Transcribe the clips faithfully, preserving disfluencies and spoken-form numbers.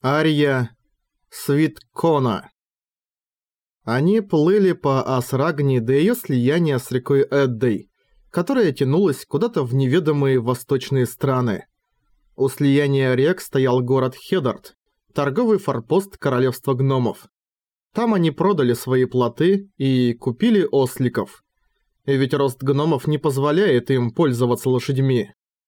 Ария Свиткона. Они плыли по Асрагни до её слияния с рекой Эддой, которая тянулась куда-то в неведомые восточные страны. У слияния рек стоял город Хедарт, торговый форпост королевства гномов. Там они продали свои плоты и купили осликов. Ведь рост гномов не позволяет им пользоваться лошадьми.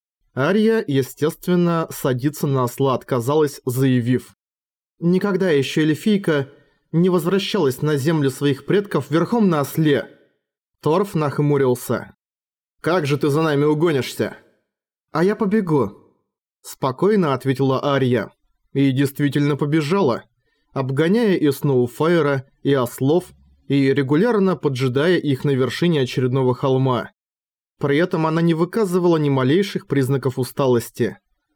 Ария, естественно, садиться на осла отказалась, заявив: «Никогда еще эльфийка не возвращалась на землю своих предков верхом на осле». Торф нахмурился. «Как же ты за нами угонишься?» «А я побегу», – спокойно ответила Ария. И действительно побежала, обгоняя и Сноуфайра, и ослов, и регулярно поджидая их на вершине очередного холма. При этом она не выказывала ни малейших признаков усталости.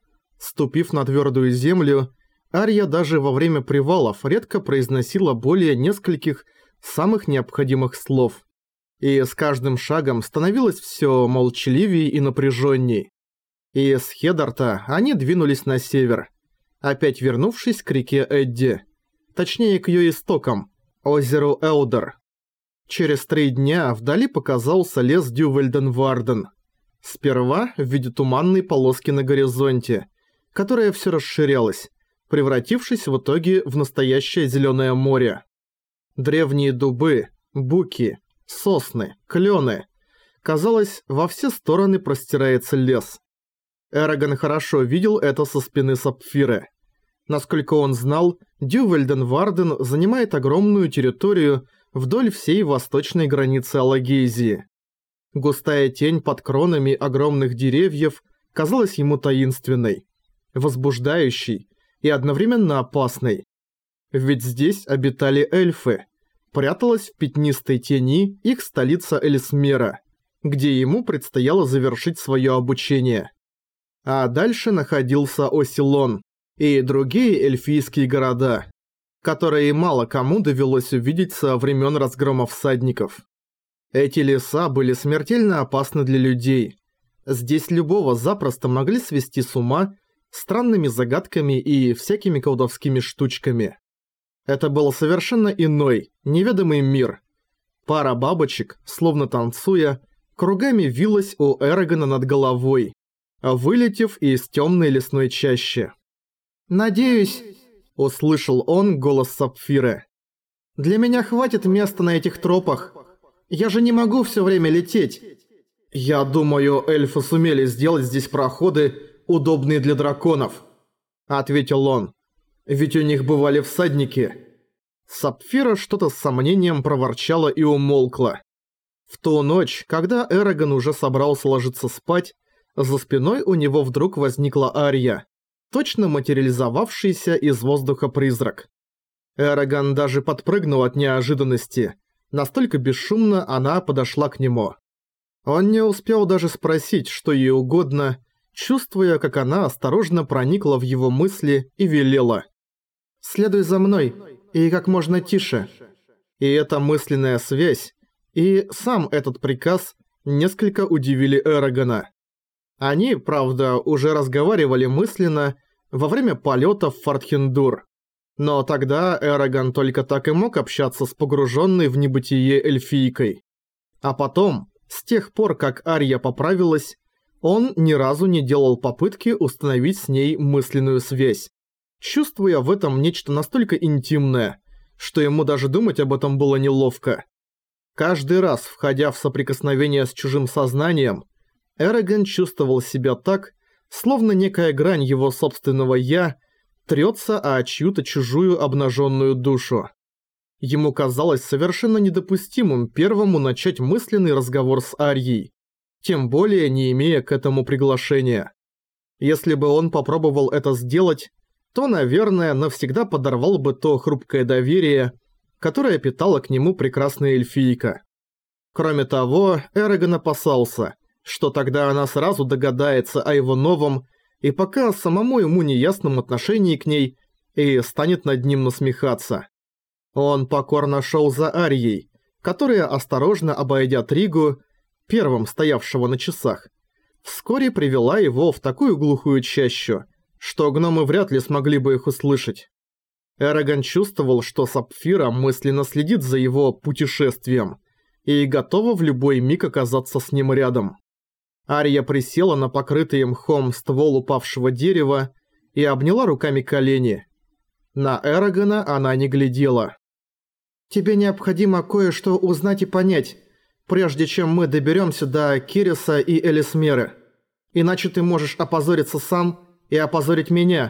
Ступив на твердую землю, Ария даже во время привалов редко произносила более нескольких самых необходимых слов. И с каждым шагом становилось все молчаливее и напряженней. И с Хедарта они двинулись на север, опять вернувшись к реке Эдди, точнее к ее истокам, озеру Элдер. Через три дня вдали показался лес Дювальден-Варден. Сперва в виде туманной полоски на горизонте, которая все расширялась, превратившись в итоге в настоящее зеленое море. Древние дубы, буки, сосны, клены. Казалось, во все стороны простирается лес. Эрагон хорошо видел это со спины Сапфиры. Насколько он знал, Дювальден-Варден занимает огромную территорию вдоль всей восточной границы Алагейзии. Густая тень под кронами огромных деревьев казалась ему таинственной, возбуждающей и одновременно опасной. Ведь здесь обитали эльфы, пряталась в пятнистой тени их столица Элисмера, где ему предстояло завершить свое обучение. А дальше находился Осилон и другие эльфийские города, которые мало кому довелось увидеть со времен разгрома всадников. Эти леса были смертельно опасны для людей. Здесь любого запросто могли свести с ума странными загадками и всякими колдовскими штучками. Это был совершенно иной, неведомый мир. Пара бабочек, словно танцуя, кругами вилась у Эрагона над головой, вылетев из темной лесной чащи. «Надеюсь», — услышал он голос Сапфиры, — «для меня хватит места на этих тропах. Я же не могу все время лететь». «Я думаю, эльфы сумели сделать здесь проходы, удобные для драконов», — ответил он. «Ведь у них бывали всадники». Сапфира что-то с сомнением проворчала и умолкла. В ту ночь, когда Эрагон уже собрался ложиться спать, за спиной у него вдруг возникла Ария, точно материализовавшийся из воздуха призрак. Эрагон даже подпрыгнул от неожиданности, настолько бесшумно она подошла к нему. Он не успел даже спросить, что ей угодно, чувствуя, как она осторожно проникла в его мысли и велела: «Следуй за мной, и как можно тише». И эта мысленная связь, и сам этот приказ несколько удивили Эрагона. Они, правда, уже разговаривали мысленно во время полета в Фортхендур. Но тогда Эрагон только так и мог общаться с погруженной в небытие эльфийкой. А потом, с тех пор, как Ария поправилась, он ни разу не делал попытки установить с ней мысленную связь, чувствуя в этом нечто настолько интимное, что ему даже думать об этом было неловко. Каждый раз, входя в соприкосновение с чужим сознанием, Эрагон чувствовал себя так, словно некая грань его собственного «я» трется о чью-то чужую обнаженную душу. Ему казалось совершенно недопустимым первому начать мысленный разговор с Арией, тем более не имея к этому приглашения. Если бы он попробовал это сделать, то, наверное, навсегда подорвал бы то хрупкое доверие, которое питала к нему прекрасная эльфийка. Кроме того, Эрагон опасался, что тогда она сразу догадается о его новом и пока самому ему неясном отношении к ней и станет над ним насмехаться. Он покорно шел за Арией, которая, осторожно обойдя Тригу, первым стоявшего на часах, вскоре привела его в такую глухую чащу, что гномы вряд ли смогли бы их услышать. Эрагон чувствовал, что Сапфира мысленно следит за его путешествием и готова в любой миг оказаться с ним рядом. Ария присела на покрытый мхом ствол упавшего дерева и обняла руками колени. На Эрагона она не глядела. «Тебе необходимо кое-что узнать и понять, прежде чем мы доберемся до Кириса и Элисмеры. Иначе ты можешь опозориться сам и опозорить меня».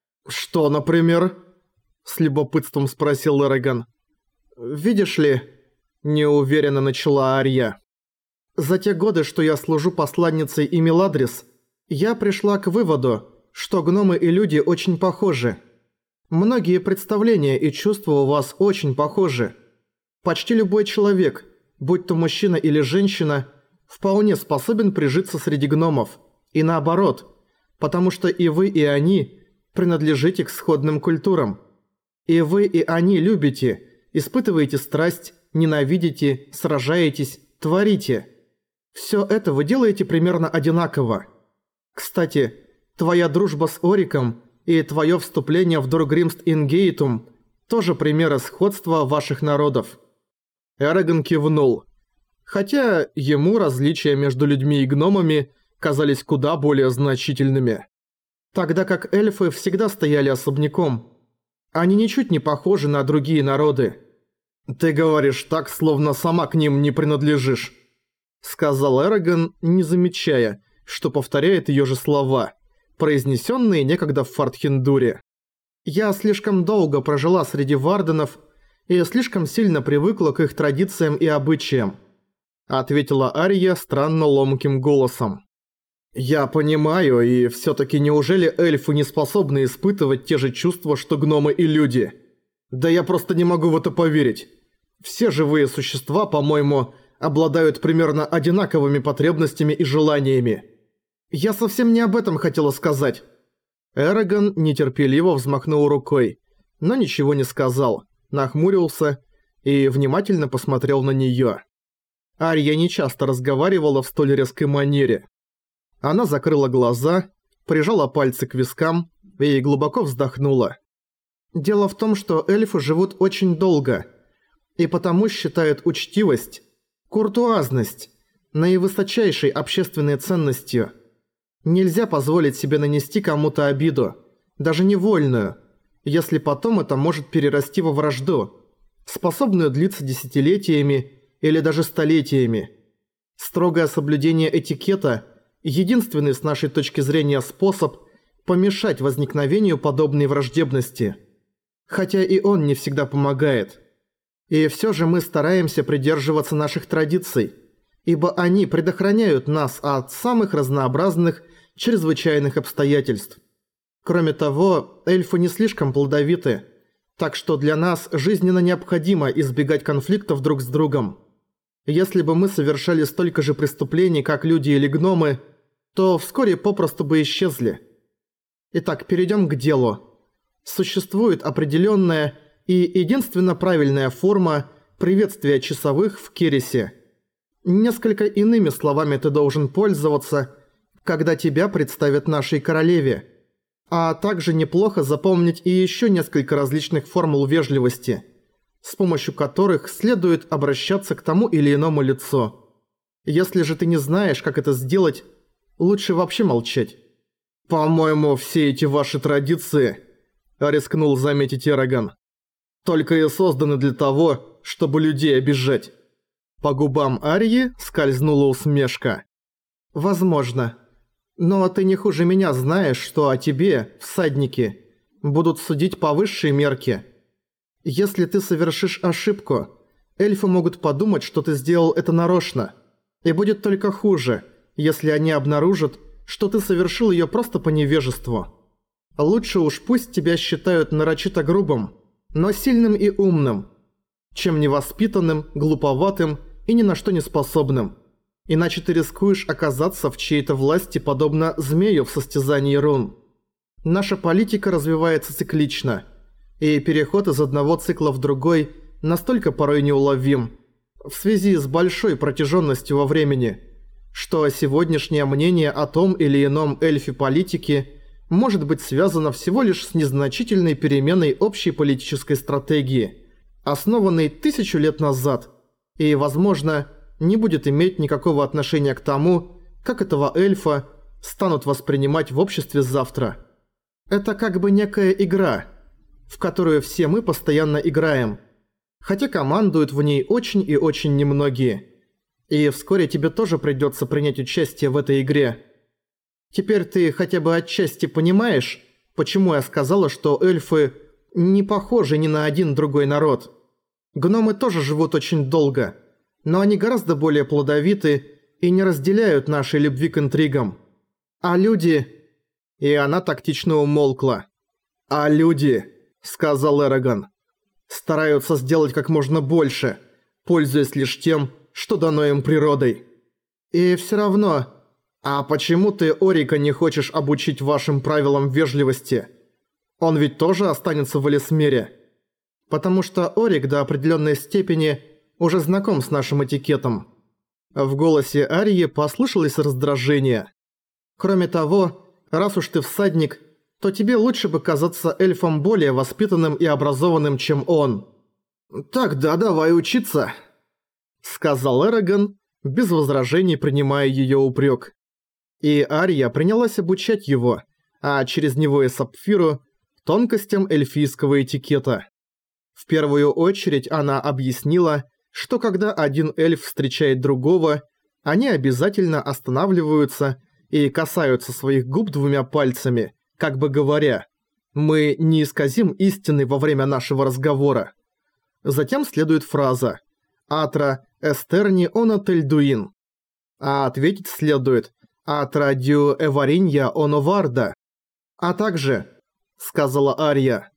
«Что, например?» – с любопытством спросил Эрагон. «Видишь ли...» – неуверенно начала Ария. «За те годы, что я служу посланницей Имеладрис, я пришла к выводу, что гномы и люди очень похожи. Многие представления и чувства у вас очень похожи. Почти любой человек, будь то мужчина или женщина, вполне способен прижиться среди гномов. И наоборот, потому что и вы, и они принадлежите к сходным культурам. И вы, и они любите, испытываете страсть, ненавидите, сражаетесь, творите. Все это вы делаете примерно одинаково. Кстати, твоя дружба с Ориком и твое вступление в Дургримст Ингейтум тоже примеры сходства ваших народов». Эрагон кивнул. Хотя ему различия между людьми и гномами казались куда более значительными. Тогда как эльфы всегда стояли особняком. Они ничуть не похожи на другие народы. «Ты говоришь так, словно сама к ним не принадлежишь», — сказал Эрагон, не замечая, что повторяет её же слова, произнесенные некогда в Фартхендуре. «Я слишком долго прожила среди варденов и слишком сильно привыкла к их традициям и обычаям», — ответила Ария странно ломким голосом. «Я понимаю, и всё-таки неужели эльфы не способны испытывать те же чувства, что гномы и люди? Да я просто не могу в это поверить. Все живые существа, по-моему, обладают примерно одинаковыми потребностями и желаниями». «Я совсем не об этом хотела сказать». Эрагон нетерпеливо взмахнул рукой, но ничего не сказал, нахмурился и внимательно посмотрел на неё. Ария нечасто разговаривала в столь резкой манере. Она закрыла глаза, прижала пальцы к вискам и глубоко вздохнула. «Дело в том, что эльфы живут очень долго, и потому считают учтивость, куртуазность наивысочайшей общественной ценностью. Нельзя позволить себе нанести кому-то обиду, даже невольную, если потом это может перерасти во вражду, способную длиться десятилетиями или даже столетиями. Строгое соблюдение этикета – единственный с нашей точки зрения способ помешать возникновению подобной враждебности. Хотя и он не всегда помогает. И все же мы стараемся придерживаться наших традиций, ибо они предохраняют нас от самых разнообразных чрезвычайных обстоятельств. Кроме того, эльфы не слишком плодовиты, так что для нас жизненно необходимо избегать конфликтов друг с другом. Если бы мы совершали столько же преступлений, как люди или гномы, то вскоре попросту бы исчезли. Итак, перейдем к делу. Существует определенная и единственно правильная форма приветствия часовых в Кирисе. Несколько иными словами ты должен пользоваться, когда тебя представят нашей королеве. А также неплохо запомнить и еще несколько различных формул вежливости, с помощью которых следует обращаться к тому или иному лицу. Если же ты не знаешь, как это сделать, лучше вообще молчать. «По-моему, все эти ваши традиции», – рискнул заметить Эрагон, – «только и созданы для того, чтобы людей обижать». По губам Арии скользнула усмешка. «Возможно. Но ты не хуже меня знаешь, что о тебе, всадники, будут судить по высшей мерке. Если ты совершишь ошибку, эльфы могут подумать, что ты сделал это нарочно. И будет только хуже, если они обнаружат, что ты совершил её просто по невежеству. Лучше уж пусть тебя считают нарочито грубым, но сильным и умным, чем невоспитанным, глуповатым и ни на что не способным. Иначе ты рискуешь оказаться в чьей-то власти подобно змею в состязании рун. Наша политика развивается циклично, и переход из одного цикла в другой настолько порой неуловим, в связи с большой протяженностью во времени, что сегодняшнее мнение о том или ином эльфе политики может быть связано всего лишь с незначительной переменой общей политической стратегии, основанной тысячу лет назад, и, возможно, не будет иметь никакого отношения к тому, как этого эльфа станут воспринимать в обществе завтра. Это как бы некая игра, в которую все мы постоянно играем, хотя командуют в ней очень и очень немногие. И вскоре тебе тоже придется принять участие в этой игре. Теперь ты хотя бы отчасти понимаешь, почему я сказала, что эльфы не похожи ни на один другой народ. Гномы тоже живут очень долго, но они гораздо более плодовиты и не разделяют нашей любви к интригам. А люди... И она тактично умолкла. «А люди», — сказал Эрагон, — «стараются сделать как можно больше, пользуясь лишь тем, что дано им природой. И все равно... А почему ты Орика не хочешь обучить вашим правилам вежливости? Он ведь тоже останется в Элисмере. Потому что Орик до определенной степени уже знаком с нашим этикетом». В голосе Арии послышалось раздражение. «Кроме того, раз уж ты всадник, то тебе лучше бы казаться эльфом более воспитанным и образованным, чем он». «Тогда давай учиться», — сказал Эрагон, без возражений принимая её упрёк. И Ария принялась обучать его, а через него и Сапфиру, тонкостям эльфийского этикета. В первую очередь она объяснила, что когда один эльф встречает другого, они обязательно останавливаются и касаются своих губ двумя пальцами, как бы говоря: «Мы не исказим истины во время нашего разговора». Затем следует фраза «Атра эстерни оно тельдуин», а ответить следует «Атра дю эваринья оно варда». А также, сказала Ария,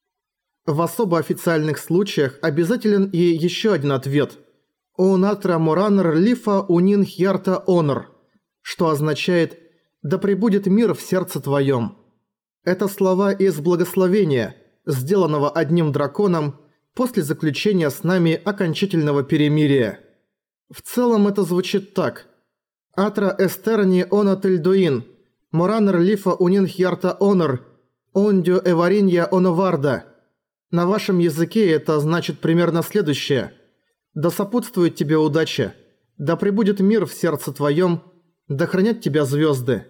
в особо официальных случаях обязателен и еще один ответ «Унатра моранер лифа унин хьярта онор», что означает «Да пребудет мир в сердце твоем». Это слова из благословения, сделанного одним драконом после заключения с нами окончательного перемирия. В целом это звучит так: «Атра эстерни оно тельдуин, моранер лифа унин хьярта онор, ондю эваринья оно варда». На вашем языке это значит примерно следующее: «Да сопутствует тебе удача, да пребудет мир в сердце твоем, да хранят тебя звезды».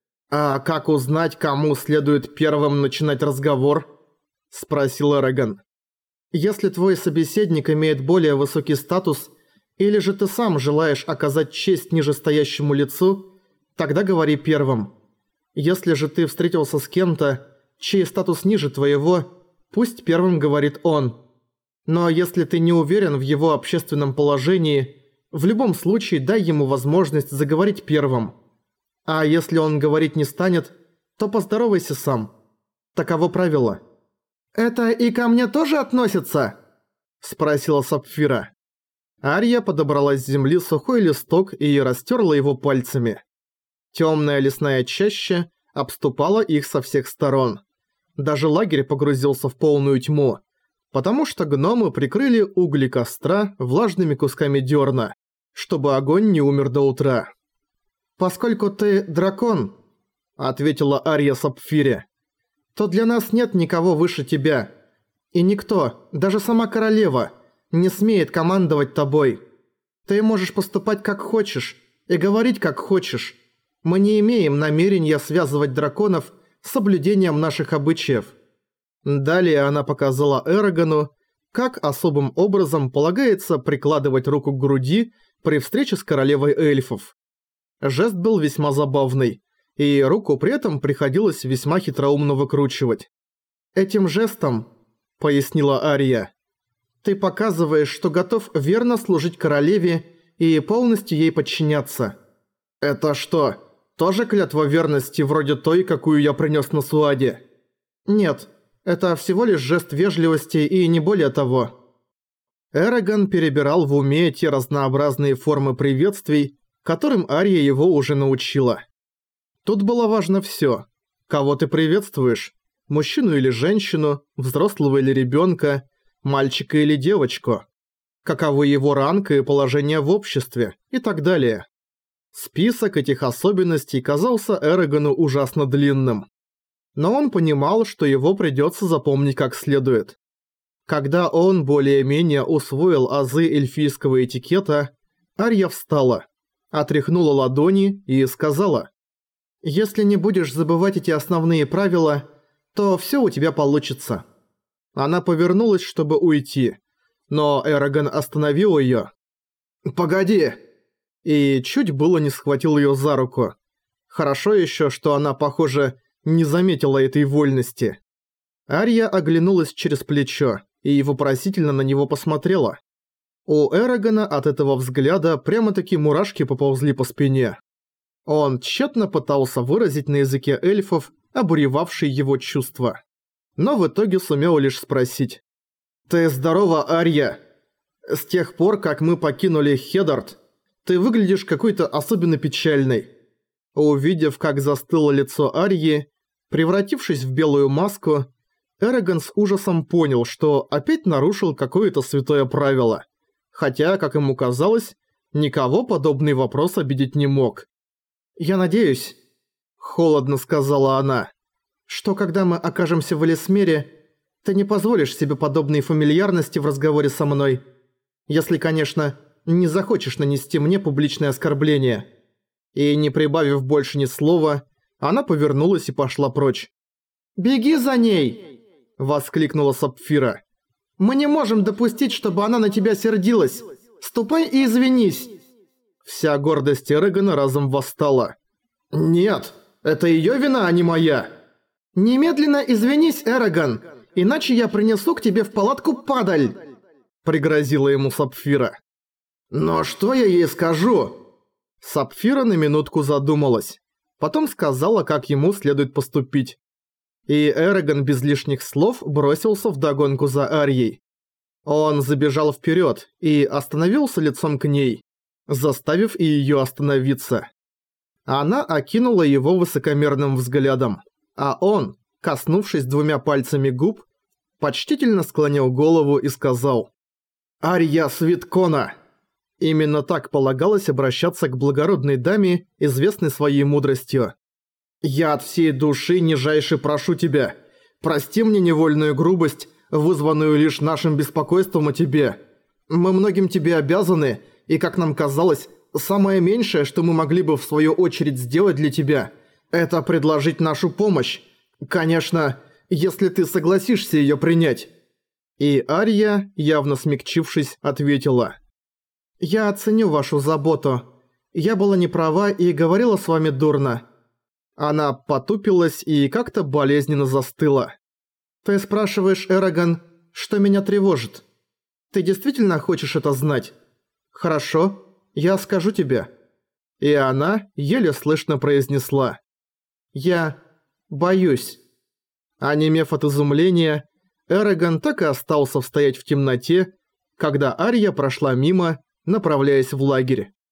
«А как узнать, кому следует первым начинать разговор?» – спросил Эрагон. «Если твой собеседник имеет более высокий статус, или же ты сам желаешь оказать честь нижестоящему лицу, тогда говори первым. Если же ты встретился с кем-то, чей статус ниже твоего, пусть первым говорит он. Но если ты не уверен в его общественном положении, в любом случае дай ему возможность заговорить первым. А если он говорить не станет, то поздоровайся сам. Таково правило». «Это и ко мне тоже относится?» – спросила Сапфира. Ария подобрала с земли сухой листок и растерла его пальцами. Темная лесная чаща обступала их со всех сторон. Даже лагерь погрузился в полную тьму, потому что гномы прикрыли угли костра влажными кусками дерна, чтобы огонь не умер до утра. «Поскольку ты дракон», — ответила Ария Сапфире, — «то для нас нет никого выше тебя. И никто, даже сама королева, не смеет командовать тобой. Ты можешь поступать как хочешь и говорить как хочешь. Мы не имеем намерения связывать драконов с соблюдением наших обычаев». Далее она показала Эрагону, как особым образом полагается прикладывать руку к груди при встрече с королевой эльфов. Жест был весьма забавный, и руку при этом приходилось весьма хитроумно выкручивать. «Этим жестом, — пояснила Ария, — ты показываешь, что готов верно служить королеве и полностью ей подчиняться». «Это что, тоже клятва верности вроде той, какую я принес на Суаде?» «Нет, это всего лишь жест вежливости и не более того». Эрагон перебирал в уме те разнообразные формы приветствий, которым Ария его уже научила. Тут было важно всё. Кого ты приветствуешь? Мужчину или женщину, взрослого или ребёнка, мальчика или девочку? Каковы его ранг и положение в обществе? И так далее. Список этих особенностей казался Эрагону ужасно длинным. но он понимал, что его придется запомнить как следует. Когда он более-менее усвоил азы эльфийского этикета, Арья встала, отряхнула ладони и сказала: «Если не будешь забывать эти основные правила, то всё у тебя получится». Она повернулась, чтобы уйти, но Эрагон остановил её. «Погоди!» И чуть было не схватил её за руку. Хорошо ещё, что она, похоже, не заметила этой вольности. Арья оглянулась через плечо и вопросительно на него посмотрела. У Эрагона от этого взгляда прямо-таки мурашки поползли по спине. Он тщетно пытался выразить на языке эльфов обуревавшие его чувства. Но в итоге сумел лишь спросить: «Ты здорова, Арья? С тех пор, как мы покинули Хедард, ты выглядишь какой-то особенно печальной». Увидев, как застыло лицо Арьи, превратившись в белую маску, Эрагон с ужасом понял, что опять нарушил какое-то святое правило. Хотя, как ему казалось, никого подобный вопрос обидеть не мог. «Я надеюсь», — холодно сказала она, «что когда мы окажемся в Элисмере, ты не позволишь себе подобной фамильярности в разговоре со мной. Если, конечно, не захочешь нанести мне публичное оскорбление». И, не прибавив больше ни слова, она повернулась и пошла прочь. «Беги за ней!» – воскликнула Сапфира. «Мы не можем допустить, чтобы она на тебя сердилась. Ступай и извинись!» Вся гордость Эрагона разом восстала. «Нет, это её вина, а не моя!» «Немедленно извинись, Эрагон, иначе я принесу к тебе в палатку падаль!» – пригрозила ему Сапфира. «Но что я ей скажу?» Сапфира на минутку задумалась. Потом сказала, как ему следует поступить. И Эрагон без лишних слов бросился вдогонку за Арьей. Он забежал вперед и остановился лицом к ней, заставив и её остановиться. Она окинула его высокомерным взглядом, а он, коснувшись двумя пальцами губ, почтительно склонил голову и сказал: «Арья Свиткона!» Именно так полагалось обращаться к благородной даме, известной своей мудростью. «Я от всей души нижайше прошу тебя, прости мне невольную грубость, вызванную лишь нашим беспокойством о тебе. Мы многим тебе обязаны, и, как нам казалось, самое меньшее, что мы могли бы в свою очередь сделать для тебя, это предложить нашу помощь. Конечно, если ты согласишься её принять». И Арья, явно смягчившись, ответила: «Я оценю вашу заботу. Я была не права и говорила с вами дурно». Она потупилась и как-то болезненно застыла. «Ты спрашиваешь, Эрагон, что меня тревожит? Ты действительно хочешь это знать? Хорошо, я скажу тебе». И она еле слышно произнесла: «Я боюсь». Онемев от изумления, Эрагон так и остался стоять в темноте, когда Арья прошла мимо, направляясь в лагерь.